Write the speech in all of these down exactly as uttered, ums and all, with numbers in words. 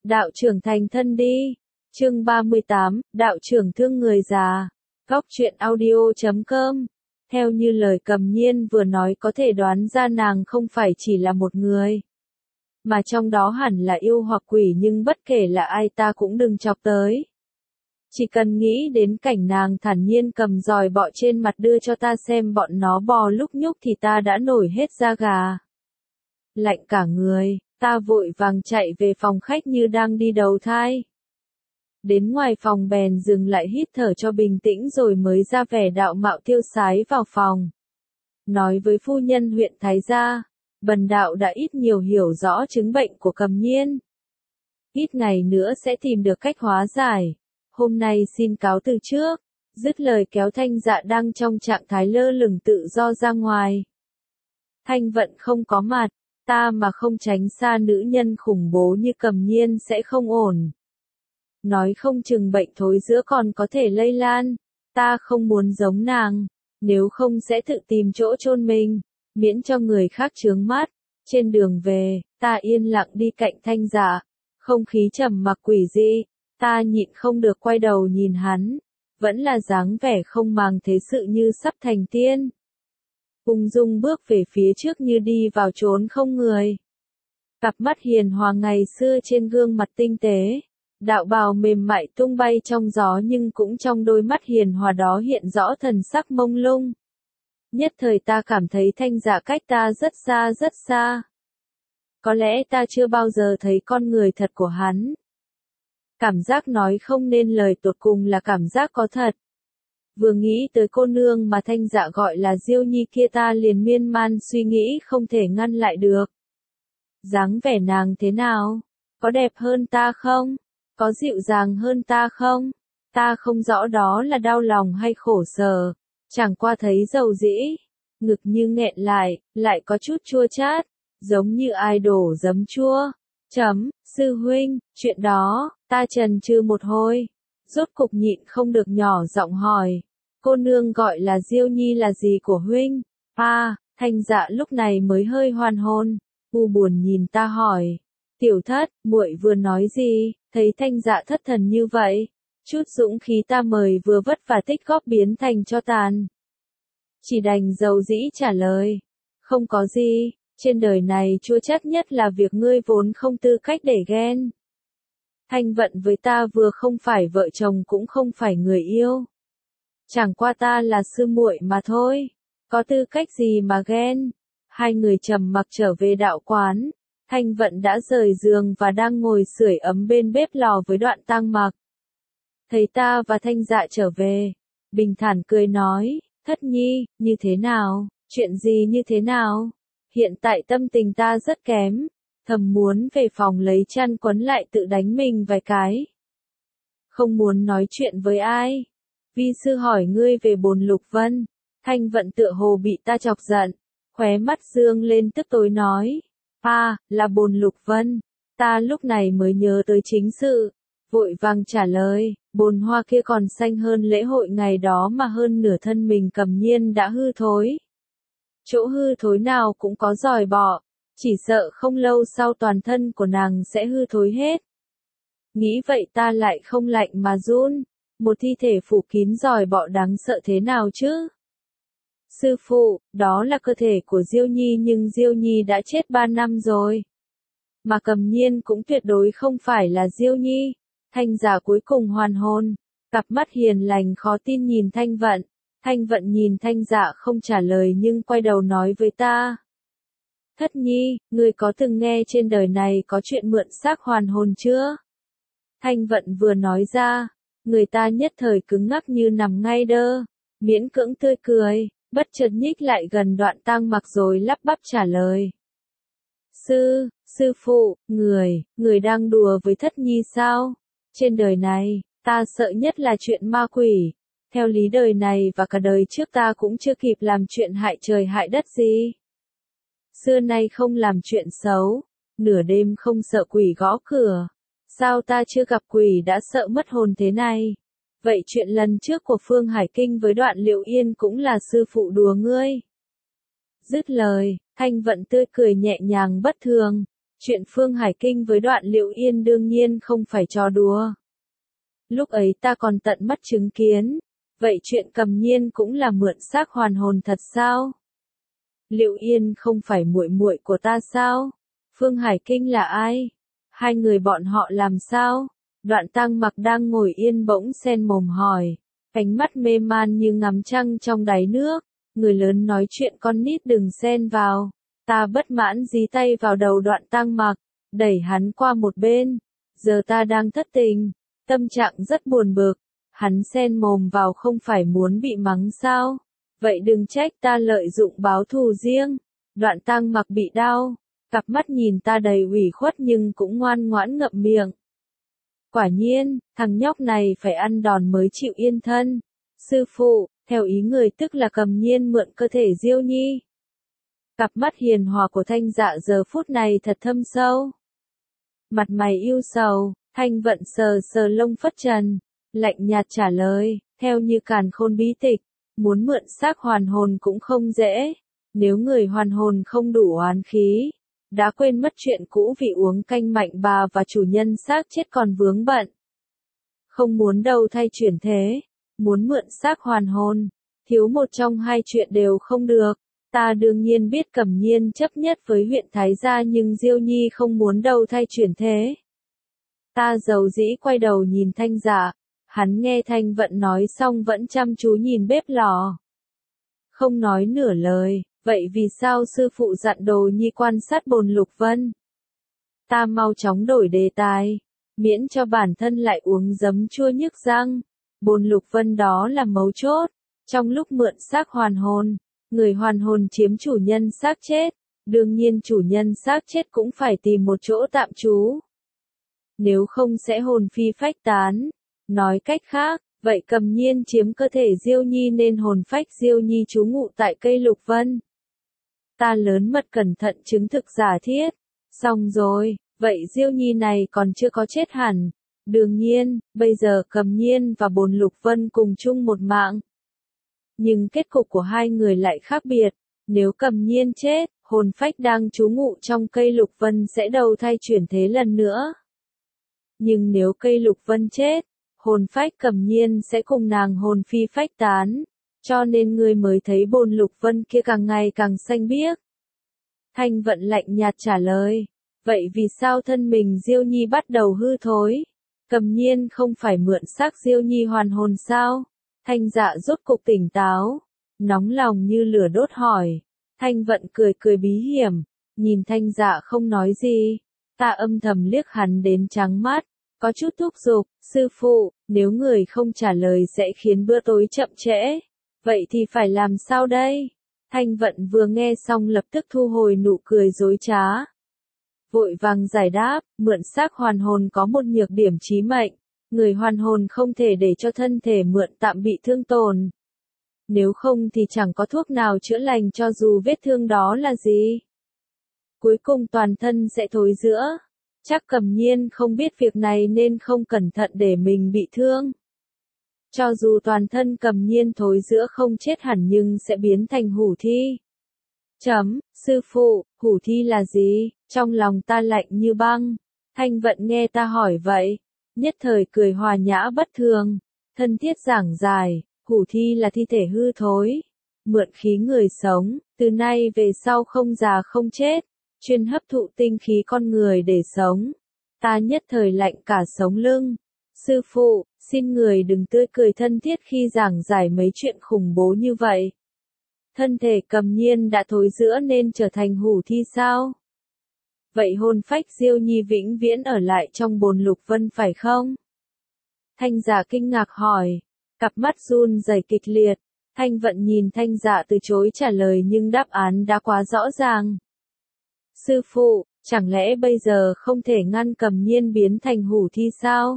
Đạo trưởng thành thân đi. Chương ba mươi tám, đạo trưởng thương người già. Góc truyện audio chấm com. Theo như lời Cầm Nhiên vừa nói có thể đoán ra nàng không phải chỉ là một người, mà trong đó hẳn là yêu hoặc quỷ, nhưng bất kể là ai ta cũng đừng chọc tới. Chỉ cần nghĩ đến cảnh nàng thản nhiên cầm dòi bọ trên mặt đưa cho ta xem bọn nó bò lúc nhúc thì ta đã nổi hết da gà. Lạnh cả người, ta vội vàng chạy về phòng khách như đang đi đầu thai. Đến ngoài phòng bèn dừng lại hít thở cho bình tĩnh rồi mới ra vẻ đạo mạo tiêu sái vào phòng. Nói với phu nhân huyện Thái Gia, bần đạo đã ít nhiều hiểu rõ chứng bệnh của Cầm Nhiên. Ít ngày nữa sẽ tìm được cách hóa giải. Hôm nay xin cáo từ trước. Dứt lời kéo Thanh Dạ đang trong trạng thái lơ lửng tự do ra ngoài. Thanh Vận không có mặt, ta mà không tránh xa nữ nhân khủng bố như Cầm Nhiên sẽ không ổn. Nói không chừng bệnh thối giữa còn có thể lây lan. Ta không muốn giống nàng, nếu không sẽ tự tìm chỗ chôn mình, miễn cho người khác chướng mắt. Trên đường về, ta yên lặng đi cạnh Thanh Dạ, không khí trầm mặc quỷ dị, ta nhịn không được quay đầu nhìn hắn, vẫn là dáng vẻ không màng thế sự như sắp thành tiên. Ung dung bước về phía trước như đi vào chốn không người. Cặp mắt hiền hòa ngày xưa trên gương mặt tinh tế, đạo bào mềm mại tung bay trong gió, nhưng cũng trong đôi mắt hiền hòa đó hiện rõ thần sắc mông lung. Nhất thời ta cảm thấy Thanh Dạ cách ta rất xa rất xa. Có lẽ ta chưa bao giờ thấy con người thật của hắn. Cảm giác nói không nên lời tột cùng là cảm giác có thật. Vừa nghĩ tới cô nương mà Thanh Dạ gọi là Diêu Nhi kia ta liền miên man suy nghĩ không thể ngăn lại được. Dáng vẻ nàng thế nào? Có đẹp hơn ta không? Có dịu dàng hơn ta không? Ta không rõ đó là đau lòng hay khổ sở. Chẳng qua thấy dầu dĩ, ngực như nghẹn lại, lại có chút chua chát, giống như ai đổ giấm chua. Chấm, sư huynh, chuyện đó, ta chần chừ một hồi, rốt cục nhịn không được nhỏ giọng hỏi, cô nương gọi là Diêu Nhi là gì của huynh? À, Thanh Dạ lúc này mới hơi hoàn hồn, u buồn nhìn ta hỏi, tiểu thất, muội vừa nói gì? Thấy Thanh Dạ thất thần như vậy, chút dũng khí ta mời vừa vất vả tích góp biến thành cho tàn. Chỉ đành dầu dĩ trả lời, không có gì. Trên đời này chua chát nhất là việc ngươi vốn không tư cách để ghen. Thanh Vận với ta vừa không phải vợ chồng cũng không phải người yêu. Chẳng qua ta là sư muội mà thôi, có tư cách gì mà ghen. Hai người trầm mặc trở về đạo quán. Thanh Vận đã rời giường và đang ngồi sưởi ấm bên bếp lò với Đoạn Tăng Mặc. Thấy ta và Thanh Dạ trở về, bình thản cười nói, Thất Nhi, như thế nào, chuyện gì như thế nào? Hiện tại tâm tình ta rất kém, thầm muốn về phòng lấy chăn quấn lại tự đánh mình vài cái. Không muốn nói chuyện với ai. Vi sư hỏi ngươi về Bồn Lục Vân. Thanh Vận tựa hồ bị ta chọc giận, khóe mắt dương lên tức tối nói, à, là Bồn Lục Vân. Ta lúc này mới nhớ tới chính sự, vội vàng trả lời, bồn hoa kia còn xanh hơn lễ hội ngày đó mà hơn nửa thân mình Cầm Nhiên đã hư thối. Chỗ hư thối nào cũng có giòi bọ, chỉ sợ không lâu sau toàn thân của nàng sẽ hư thối hết. Nghĩ vậy ta lại không lạnh mà run, một thi thể phủ kín giòi bọ đáng sợ thế nào chứ? Sư phụ, đó là cơ thể của Diêu Nhi, nhưng Diêu Nhi đã chết ba năm rồi. Mà Cầm Nhiên cũng tuyệt đối không phải là Diêu Nhi. Thanh Dạ cuối cùng hoàn hồn, cặp mắt hiền lành khó tin nhìn Thanh Vận. Thanh Vận nhìn Thanh Dạ không trả lời nhưng quay đầu nói với ta. Thất Nhi, ngươi có từng nghe trên đời này có chuyện mượn xác hoàn hồn chưa? Thanh Vận vừa nói ra, người ta nhất thời cứng ngắc như nằm ngay đơ, miễn cưỡng tươi cười, bất chợt nhích lại gần Đoạn Tăng Mặc rồi lắp bắp trả lời. Sư, sư phụ, người, người đang đùa với Thất Nhi sao? Trên đời này, ta sợ nhất là chuyện ma quỷ. Theo lý đời này và cả đời trước ta cũng chưa kịp làm chuyện hại trời hại đất gì. Xưa nay không làm chuyện xấu, nửa đêm không sợ quỷ gõ cửa. Sao ta chưa gặp quỷ đã sợ mất hồn thế này? Vậy chuyện lần trước của Phương Hải Kinh với Đoạn Liệu Yên cũng là sư phụ đùa ngươi. Dứt lời, Thanh Vận tươi cười nhẹ nhàng bất thường. Chuyện Phương Hải Kinh với Đoạn Liệu Yên đương nhiên không phải trò đùa. Lúc ấy ta còn tận mắt chứng kiến, vậy chuyện Cầm Nhiên cũng là mượn xác hoàn hồn thật sao? Liệu Yên không phải muội muội của ta sao? Phương Hải Kinh là ai? Hai người bọn họ làm sao? Đoạn Tăng Mặc đang ngồi yên bỗng sen mồm hỏi, ánh mắt mê man như ngắm trăng trong đáy nước. Người lớn nói chuyện con nít đừng xen vào. Ta bất mãn dí tay vào đầu Đoạn Tăng Mặc, đẩy hắn qua một bên. Giờ ta đang thất tình, tâm trạng rất buồn bực. Hắn xen mồm vào không phải muốn bị mắng sao? Vậy đừng trách ta lợi dụng báo thù riêng. Đoạn Tăng Mặc bị đau, cặp mắt nhìn ta đầy ủy khuất nhưng cũng ngoan ngoãn ngậm miệng. Quả nhiên, thằng nhóc này phải ăn đòn mới chịu yên thân. Sư phụ, theo ý người tức là Cầm Nhiên mượn cơ thể Diêu Nhi. Cặp mắt hiền hòa của Thanh Dạ giờ phút này thật thâm sâu. Mặt mày yêu sầu, Thanh Vận sờ sờ lông phất trần, lạnh nhạt trả lời, theo như Càn Khôn bí tịch, muốn mượn xác hoàn hồn cũng không dễ. Nếu người hoàn hồn không đủ oán khí, đã quên mất chuyện cũ vì uống canh mạnh bà và chủ nhân xác chết còn vướng bận. Không muốn đầu thai chuyển thế, muốn mượn xác hoàn hồn, thiếu một trong hai chuyện đều không được. Ta đương nhiên biết Cẩm Nhiên chấp nhất với huyện Thái Gia nhưng Diêu Nhi không muốn đầu thai chuyển thế. Ta dầu dĩ quay đầu nhìn Thanh Dạ, hắn nghe Thanh Vận nói xong vẫn chăm chú nhìn bếp lò. Không nói nửa lời, vậy vì sao sư phụ dặn Đồ Nhi quan sát Bồn Lục Vân? Ta mau chóng đổi đề tài, miễn cho bản thân lại uống giấm chua nhức răng. Bồn Lục Vân đó là mấu chốt, trong lúc mượn xác hoàn hồn. Người hoàn hồn chiếm chủ nhân xác chết, đương nhiên chủ nhân xác chết cũng phải tìm một chỗ tạm trú. Nếu không sẽ hồn phi phách tán. Nói cách khác, vậy Cầm Nhiên chiếm cơ thể Diêu Nhi nên hồn phách Diêu Nhi trú ngụ tại cây Lục Vân. Ta lớn mật cẩn thận chứng thực giả thiết. Xong rồi, vậy Diêu Nhi này còn chưa có chết hẳn. Đương nhiên, bây giờ Cầm Nhiên và Bồn Lục Vân cùng chung một mạng. Nhưng kết cục của hai người lại khác biệt. Nếu Cầm Nhiên chết, hồn phách đang trú ngụ trong cây Lục Vân sẽ đầu thai chuyển thế lần nữa. Nhưng nếu cây Lục Vân chết, hồn phách Cầm Nhiên sẽ cùng nàng hồn phi phách tán. Cho nên người mới thấy Bồn Lục Vân kia càng ngày càng xanh biếc. Thanh Vận lạnh nhạt trả lời. Vậy vì sao thân mình Diêu Nhi bắt đầu hư thối? Cầm Nhiên không phải mượn xác Diêu Nhi hoàn hồn sao? Thanh Dạ rốt cục tỉnh táo, nóng lòng như lửa đốt hỏi. Thanh Vận cười cười bí hiểm, nhìn Thanh Dạ không nói gì. Ta âm thầm liếc hắn đến trắng mắt, có chút thúc giục, sư phụ, nếu người không trả lời sẽ khiến bữa tối chậm trễ. Vậy thì phải làm sao đây? Thanh Vận vừa nghe xong lập tức thu hồi nụ cười dối trá. Vội vàng giải đáp, mượn xác hoàn hồn có một nhược điểm chí mệnh. Người hoàn hồn không thể để cho thân thể mượn tạm bị thương tổn. Nếu không thì chẳng có thuốc nào chữa lành cho dù vết thương đó là gì. Cuối cùng toàn thân sẽ thối rữa. Chắc Cầm Nhiên không biết việc này nên không cẩn thận để mình bị thương. Cho dù toàn thân Cầm Nhiên thối rữa không chết hẳn nhưng sẽ biến thành hủ thi. Chấm, sư phụ, hủ thi là gì? Trong lòng ta lạnh như băng. Thanh Vận nghe ta hỏi vậy, nhất thời cười hòa nhã bất thường, thân thiết giảng giải, hủ thi là thi thể hư thối, mượn khí người sống, từ nay về sau không già không chết, chuyên hấp thụ tinh khí con người để sống. Ta nhất thời lạnh cả sống lưng. Sư phụ, xin người đừng tươi cười thân thiết khi giảng giải mấy chuyện khủng bố như vậy. Thân thể Cầm Nhiên đã thối rữa nên trở thành hủ thi sao? Vậy hồn phách Diêu Nhi vĩnh viễn ở lại trong Bồn Lục Vân phải không? Thanh Dạ kinh ngạc hỏi, cặp mắt run rẩy kịch liệt. Thanh Vận nhìn Thanh Dạ từ chối trả lời nhưng đáp án đã quá rõ ràng. Sư phụ, chẳng lẽ bây giờ không thể ngăn Cầm Nhiên biến thành hủ thi sao?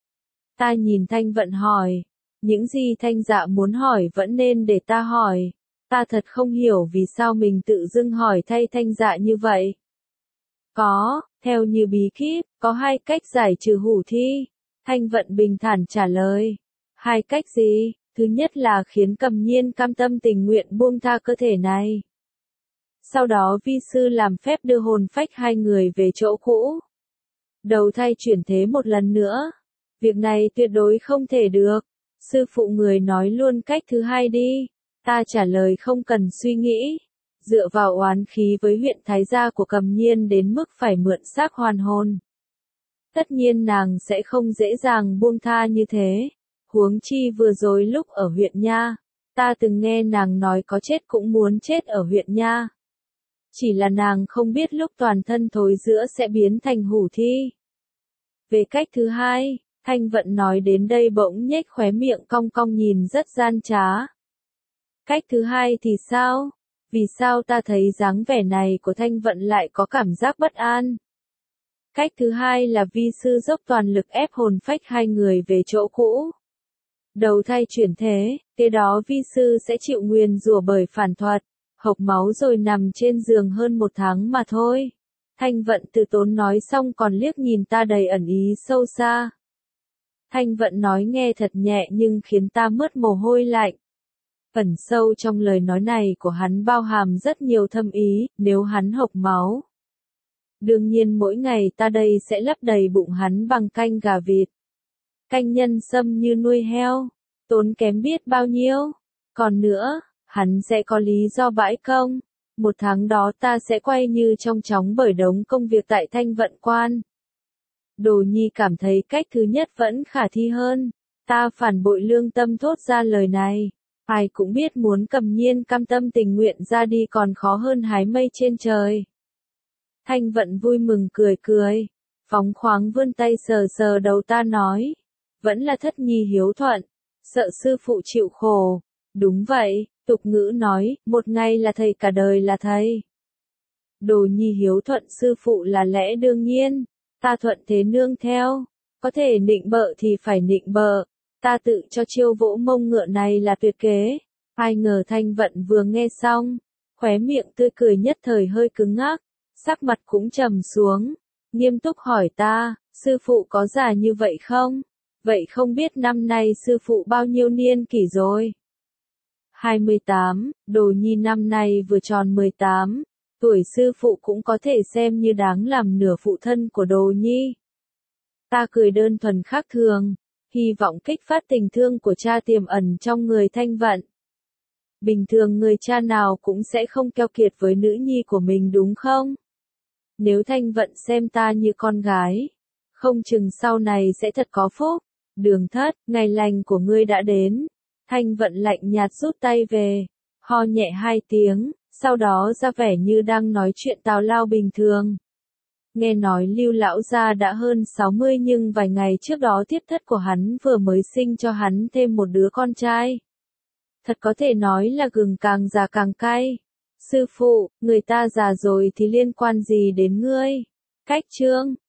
Ta nhìn Thanh Vận hỏi, những gì Thanh Dạ muốn hỏi vẫn nên để ta hỏi. Ta thật không hiểu vì sao mình tự dưng hỏi thay Thanh Dạ như vậy. Có, theo như bí kíp, có hai cách giải trừ hủ thi. Thanh Vận bình thản trả lời. Hai cách gì? Thứ nhất là khiến Cầm Nhiên cam tâm tình nguyện buông tha cơ thể này. Sau đó vi sư làm phép đưa hồn phách hai người về chỗ cũ. Đầu thai chuyển thế một lần nữa. Việc này tuyệt đối không thể được. Sư phụ người nói luôn cách thứ hai đi. Ta trả lời không cần suy nghĩ. Dựa vào oán khí với huyện Thái Gia của Cầm Nhiên đến mức phải mượn xác hoàn hồn. Tất nhiên nàng sẽ không dễ dàng buông tha như thế. Huống chi vừa rồi lúc ở huyện Nha. Ta từng nghe nàng nói có chết cũng muốn chết ở huyện Nha. Chỉ là nàng không biết lúc toàn thân thối rữa sẽ biến thành hủ thi. Về cách thứ hai, Thanh Vận nói đến đây bỗng nhếch khóe miệng cong cong nhìn rất gian trá. Cách thứ hai thì sao? Vì sao ta thấy dáng vẻ này của Thanh Vận lại có cảm giác bất an? Cách thứ hai là vi sư dốc toàn lực ép hồn phách hai người về chỗ cũ. Đầu thai chuyển thế, kế đó vi sư sẽ chịu nguyền rủa bởi phản thuật, hộc máu rồi nằm trên giường hơn một tháng mà thôi. Thanh Vận từ tốn nói xong còn liếc nhìn ta đầy ẩn ý sâu xa. Thanh Vận nói nghe thật nhẹ nhưng khiến ta mướt mồ hôi lạnh. Ẩn sâu trong lời nói này của hắn bao hàm rất nhiều thâm ý, nếu hắn hộc máu. Đương nhiên mỗi ngày ta đây sẽ lấp đầy bụng hắn bằng canh gà vịt. Canh nhân sâm như nuôi heo, tốn kém biết bao nhiêu. Còn nữa, hắn sẽ có lý do bãi công. Một tháng đó ta sẽ quay như trong chóng bởi đống công việc tại Thanh Vận Quan. Đồ Nhi cảm thấy cách thứ nhất vẫn khả thi hơn. Ta phản bội lương tâm thốt ra lời này. Ai cũng biết muốn Cầm Nhiên cam tâm tình nguyện ra đi còn khó hơn hái mây trên trời. Thanh Vận vui mừng cười cười. Phóng khoáng vươn tay sờ sờ đầu ta nói. Vẫn là thất nhi hiếu thuận. Sợ sư phụ chịu khổ. Đúng vậy, tục ngữ nói, một ngày là thầy cả đời là thầy. Đồ Nhi hiếu thuận sư phụ là lẽ đương nhiên. Ta thuận thế nương theo. Có thể nịnh bợ thì phải nịnh bợ. Ta tự cho chiêu vỗ mông ngựa này là tuyệt kế. Ai ngờ Thanh Vận vừa nghe xong. Khóe miệng tươi cười nhất thời hơi cứng ngắc. Sắc mặt cũng trầm xuống. Nghiêm túc hỏi ta, sư phụ có già như vậy không? Vậy không biết năm nay sư phụ bao nhiêu niên kỷ rồi? hai mươi tám, Đồ Nhi năm nay vừa tròn mười tám. Tuổi sư phụ cũng có thể xem như đáng làm nửa phụ thân của Đồ Nhi. Ta cười đơn thuần khác thường. Hy vọng kích phát tình thương của cha tiềm ẩn trong người Thanh Vận. Bình thường người cha nào cũng sẽ không keo kiệt với nữ nhi của mình đúng không? Nếu Thanh Vận xem ta như con gái, không chừng sau này sẽ thật có phúc. Đường Thất, ngày lành của ngươi đã đến. Thanh Vận lạnh nhạt rút tay về, ho nhẹ hai tiếng, sau đó ra vẻ như đang nói chuyện tào lao bình thường. Nghe nói Lưu lão gia đã hơn sáu mươi nhưng vài ngày trước đó tiếp thất của hắn vừa mới sinh cho hắn thêm một đứa con trai. Thật có thể nói là gừng càng già càng cay. Sư phụ, người ta già rồi thì liên quan gì đến ngươi? Cách chương